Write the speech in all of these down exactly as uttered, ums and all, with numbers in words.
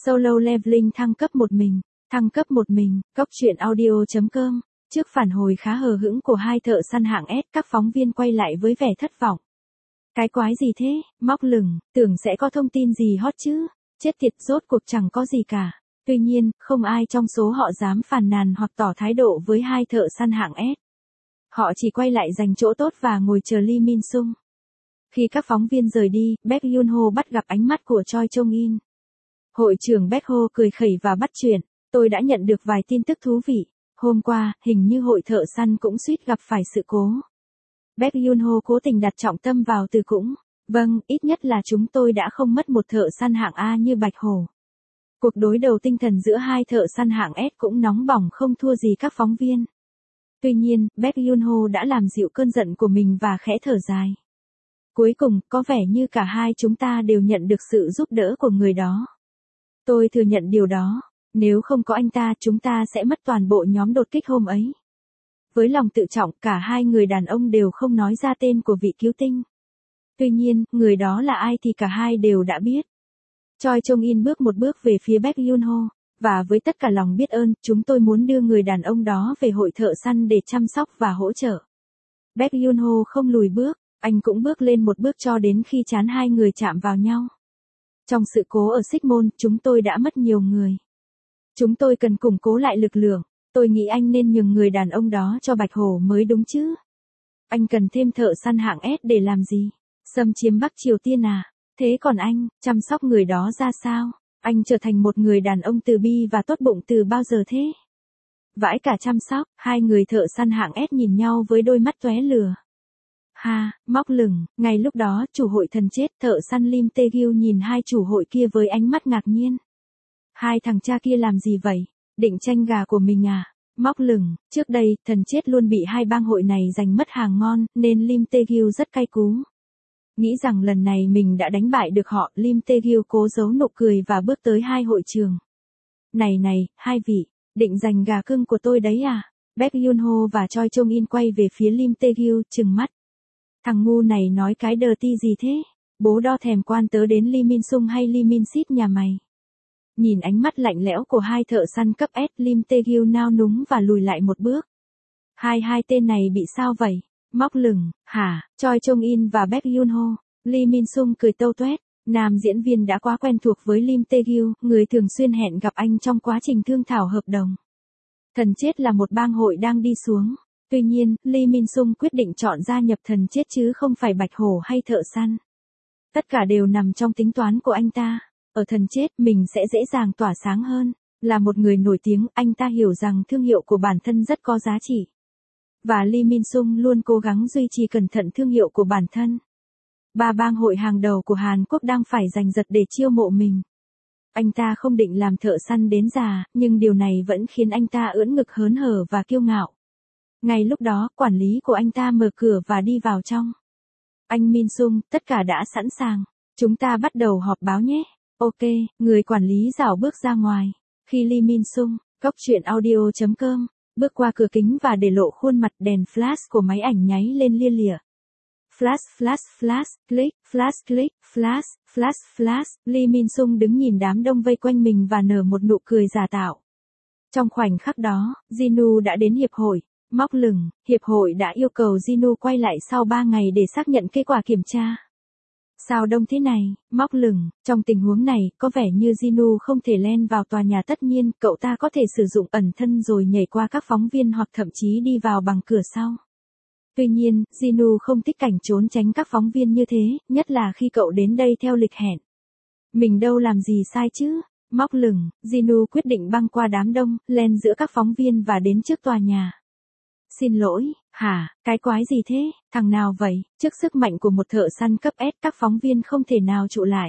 Solo Leveling thăng cấp một mình, thăng cấp một mình, Cốc truyện audio chấm com. Trước phản hồi khá hờ hững của hai thợ săn hạng S, các phóng viên quay lại với vẻ thất vọng. Cái quái gì thế, móc lửng, tưởng sẽ có thông tin gì hot chứ, chết tiệt, rốt cuộc chẳng có gì cả. Tuy nhiên, không ai trong số họ dám phàn nàn hoặc tỏ thái độ với hai thợ săn hạng S. Họ chỉ quay lại giành chỗ tốt và ngồi chờ Lee Min Sung. Khi các phóng viên rời đi, Baek Yoon Ho bắt gặp ánh mắt của Choi Chong In. Hội trưởng Baek Ho cười khẩy và bắt chuyện, tôi đã nhận được vài tin tức thú vị. Hôm qua, hình như hội thợ săn cũng suýt gặp phải sự cố. Baek Yoon Ho cố tình đặt trọng tâm vào từ cũng. Vâng, ít nhất là chúng tôi đã không mất một thợ săn hạng A như Bạch Hổ. Cuộc đối đầu tinh thần giữa hai thợ săn hạng S cũng nóng bỏng không thua gì các phóng viên. Tuy nhiên, Baek Yoon Ho đã làm dịu cơn giận của mình và khẽ thở dài. Cuối cùng, có vẻ như cả hai chúng ta đều nhận được sự giúp đỡ của người đó. Tôi thừa nhận điều đó. Nếu không có anh ta, chúng ta sẽ mất toàn bộ nhóm đột kích hôm ấy. Với lòng tự trọng, cả hai người đàn ông đều không nói ra tên của vị cứu tinh. Tuy nhiên, người đó là ai thì cả hai đều đã biết. Choi Chong In bước một bước về phía Baek Yoon Ho, và với tất cả lòng biết ơn, chúng tôi muốn đưa người đàn ông đó về hội thợ săn để chăm sóc và hỗ trợ. Baek Yoon Ho không lùi bước, anh cũng bước lên một bước cho đến khi trán hai người chạm vào nhau. Trong sự cố ở Xích Môn, chúng tôi đã mất nhiều người. Chúng tôi cần củng cố lại lực lượng, tôi nghĩ anh nên nhường người đàn ông đó cho Bạch Hổ mới đúng chứ. Anh cần thêm thợ săn hạng S để làm gì? Xâm chiếm Bắc Triều Tiên à? Thế còn anh, chăm sóc người đó ra sao? Anh trở thành một người đàn ông từ bi và tốt bụng từ bao giờ thế? Vãi cả chăm sóc, hai người thợ săn hạng S nhìn nhau với đôi mắt tóe lửa. Ha, móc lửng, ngay lúc đó, chủ hội thần chết, thợ săn Lim Tae-gyu nhìn hai chủ hội kia với ánh mắt ngạc nhiên. Hai thằng cha kia làm gì vậy? Định tranh gà của mình à? Móc lửng, trước đây, thần chết luôn bị hai bang hội này giành mất hàng ngon, nên Lim Tae-gyu rất cay cú. Nghĩ rằng lần này mình đã đánh bại được họ, Lim Tae-gyu cố giấu nụ cười và bước tới hai hội trường. Này này, hai vị, định giành gà cưng của tôi đấy à? Baek Yoon Ho và Choi Chong In quay về phía Lim Tae-gyu, trừng mắt. Thằng ngu này nói cái đờ ti gì thế? Bố đo thèm quan tớ đến Lee Min Sung hay Lee Min Sit nhà mày? Nhìn ánh mắt lạnh lẽo của hai thợ săn cấp S, Lim Tae-gyu nao núng và lùi lại một bước. Hai hai tên này bị sao vậy? Móc lửng, hả? Choi Chong In và Baek Yoon Ho. Lee Min Sung cười tâu tuét. Nam diễn viên đã quá quen thuộc với Lim Tae-gyu, người thường xuyên hẹn gặp anh trong quá trình thương thảo hợp đồng. Thần chết là một bang hội đang đi xuống. Tuy nhiên, Lee Min Sung quyết định chọn gia nhập thần chết chứ không phải Bạch Hổ hay thợ săn. Tất cả đều nằm trong tính toán của anh ta. Ở thần chết, mình sẽ dễ dàng tỏa sáng hơn. Là một người nổi tiếng, anh ta hiểu rằng thương hiệu của bản thân rất có giá trị. Và Lee Min Sung luôn cố gắng duy trì cẩn thận thương hiệu của bản thân. Ba bang hội hàng đầu của Hàn Quốc đang phải giành giật để chiêu mộ mình. Anh ta không định làm thợ săn đến già, nhưng điều này vẫn khiến anh ta ưỡn ngực hớn hở và kiêu ngạo. Ngay lúc đó, quản lý của anh ta mở cửa và đi vào trong. Anh Min Sung, tất cả đã sẵn sàng. Chúng ta bắt đầu họp báo nhé. Ok, người quản lý rảo bước ra ngoài. Khi Lee Min Sung, Cốc truyện audio chấm com, bước qua cửa kính và để lộ khuôn mặt, đèn flash của máy ảnh nháy lên lia lịa. Flash, flash, flash, click, flash, click, flash, flash, flash. Lee Min Sung đứng nhìn đám đông vây quanh mình và nở một nụ cười giả tạo. Trong khoảnh khắc đó, Jinu đã đến hiệp hội. Móc lửng, hiệp hội đã yêu cầu Jinu quay lại sau ba ngày để xác nhận kết quả kiểm tra. Sao đông thế này? Móc lửng, trong tình huống này, có vẻ như Jinu không thể len vào tòa nhà, tất nhiên, cậu ta có thể sử dụng ẩn thân rồi nhảy qua các phóng viên hoặc thậm chí đi vào bằng cửa sau. Tuy nhiên, Jinu không thích cảnh trốn tránh các phóng viên như thế, nhất là khi cậu đến đây theo lịch hẹn. Mình đâu làm gì sai chứ? Móc lửng, Jinu quyết định băng qua đám đông, len giữa các phóng viên và đến trước tòa nhà. Xin lỗi, hả, cái quái gì thế, thằng nào vậy? Trước sức mạnh của một thợ săn cấp S, các phóng viên không thể nào trụ lại.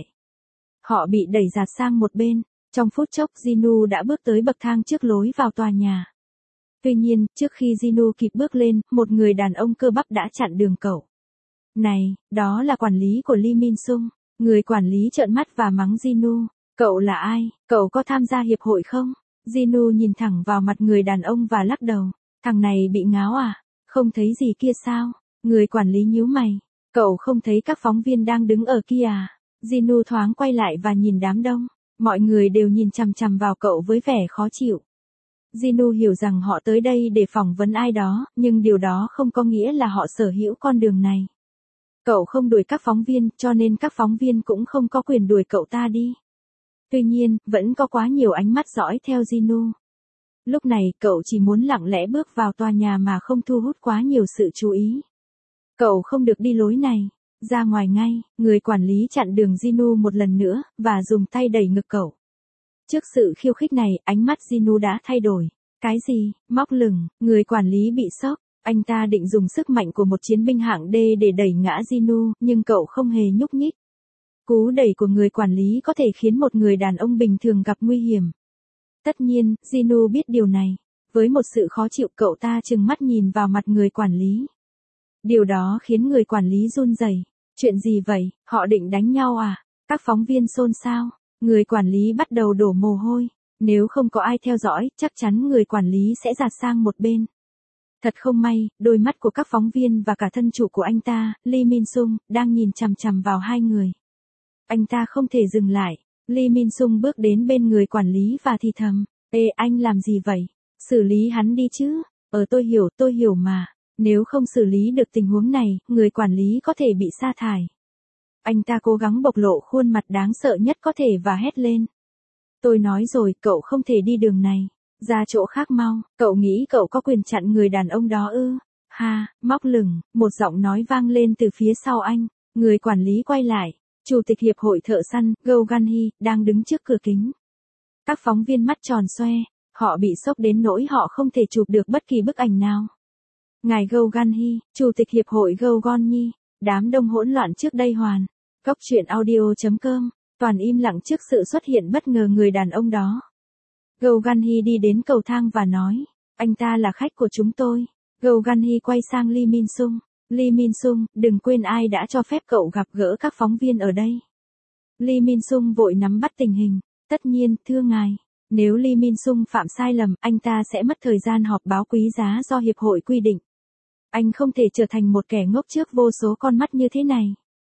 Họ bị đẩy dạt sang một bên. Trong phút chốc, Jinu đã bước tới bậc thang trước lối vào tòa nhà. Tuy nhiên, trước khi Jinu kịp bước lên, một người đàn ông cơ bắp đã chặn đường cậu. Này, đó là quản lý của Lee Min Sung. Người quản lý trợn mắt và mắng Jinu. Cậu là ai? Cậu có tham gia hiệp hội không? Jinu nhìn thẳng vào mặt người đàn ông và lắc đầu. Thằng này bị ngáo à? Không thấy gì kia sao? Người quản lý nhíu mày. Cậu không thấy các phóng viên đang đứng ở kia à? Jinu thoáng quay lại và nhìn đám đông. Mọi người đều nhìn chằm chằm vào cậu với vẻ khó chịu. Jinu hiểu rằng họ tới đây để phỏng vấn ai đó, nhưng điều đó không có nghĩa là họ sở hữu con đường này. Cậu không đuổi các phóng viên, cho nên các phóng viên cũng không có quyền đuổi cậu ta đi. Tuy nhiên, vẫn có quá nhiều ánh mắt dõi theo Jinu. Lúc này, cậu chỉ muốn lặng lẽ bước vào tòa nhà mà không thu hút quá nhiều sự chú ý. Cậu không được đi lối này. Ra ngoài ngay, người quản lý chặn đường Jinu một lần nữa, và dùng tay đẩy ngực cậu. Trước sự khiêu khích này, ánh mắt Jinu đã thay đổi. Cái gì? Móc lửng, người quản lý bị sốc. Anh ta định dùng sức mạnh của một chiến binh hạng D để đẩy ngã Jinu, nhưng cậu không hề nhúc nhích. Cú đẩy của người quản lý có thể khiến một người đàn ông bình thường gặp nguy hiểm. Tất nhiên, Jinu biết điều này. Với một sự khó chịu, cậu ta trừng mắt nhìn vào mặt người quản lý. Điều đó khiến người quản lý run rẩy. Chuyện gì vậy, họ định đánh nhau à? Các phóng viên xôn xao. Người quản lý bắt đầu đổ mồ hôi. Nếu không có ai theo dõi, chắc chắn người quản lý sẽ dạt sang một bên. Thật không may, đôi mắt của các phóng viên và cả thân chủ của anh ta, Lee Min Sung, đang nhìn chằm chằm vào hai người. Anh ta không thể dừng lại. Lee Min Sung bước đến bên người quản lý và thì thầm. Ê, anh làm gì vậy? Xử lý hắn đi chứ. Ờ tôi hiểu, tôi hiểu mà. Nếu không xử lý được tình huống này, người quản lý có thể bị sa thải. Anh ta cố gắng bộc lộ khuôn mặt đáng sợ nhất có thể và hét lên. Tôi nói rồi, cậu không thể đi đường này. Ra chỗ khác mau, cậu nghĩ cậu có quyền chặn người đàn ông đó ư? Ha, móc lửng, một giọng nói vang lên từ phía sau anh. Người quản lý quay lại. Chủ tịch hiệp hội thợ săn, Go Gun-hee, đang đứng trước cửa kính. Các phóng viên mắt tròn xoe, họ bị sốc đến nỗi họ không thể chụp được bất kỳ bức ảnh nào. Ngài Go Gun-hee, chủ tịch hiệp hội Go Gun-hee, đám đông hỗn loạn trước đây hoàn. Cốc truyện audio chấm com, toàn im lặng trước sự xuất hiện bất ngờ người đàn ông đó. Go Gun-hee đi đến cầu thang và nói, anh ta là khách của chúng tôi. Go Gun-hee quay sang Lee Min Sung. Lee Min Sung, đừng quên ai đã cho phép cậu gặp gỡ các phóng viên ở đây. Lee Min Sung vội nắm bắt tình hình. Tất nhiên, thưa ngài. Nếu Lee Min Sung phạm sai lầm, anh ta sẽ mất thời gian họp báo quý giá do hiệp hội quy định. Anh không thể trở thành một kẻ ngốc trước vô số con mắt như thế này.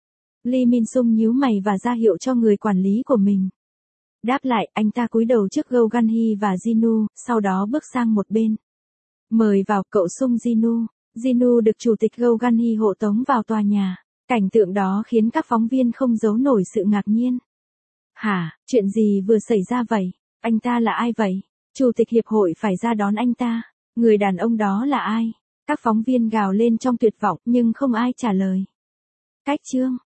Lee Min Sung nhíu mày và ra hiệu cho người quản lý của mình. Đáp lại, anh ta cúi đầu trước Go Gun-hee và Jinu, sau đó bước sang một bên. Mời vào, cậu Sung Jinu. Jinu được chủ tịch Go Gun-hee hộ tống vào tòa nhà. Cảnh tượng đó khiến các phóng viên không giấu nổi sự ngạc nhiên. Hả, chuyện gì vừa xảy ra vậy? Anh ta là ai vậy? Chủ tịch hiệp hội phải ra đón anh ta. Người đàn ông đó là ai? Các phóng viên gào lên trong tuyệt vọng nhưng không ai trả lời. Cách chương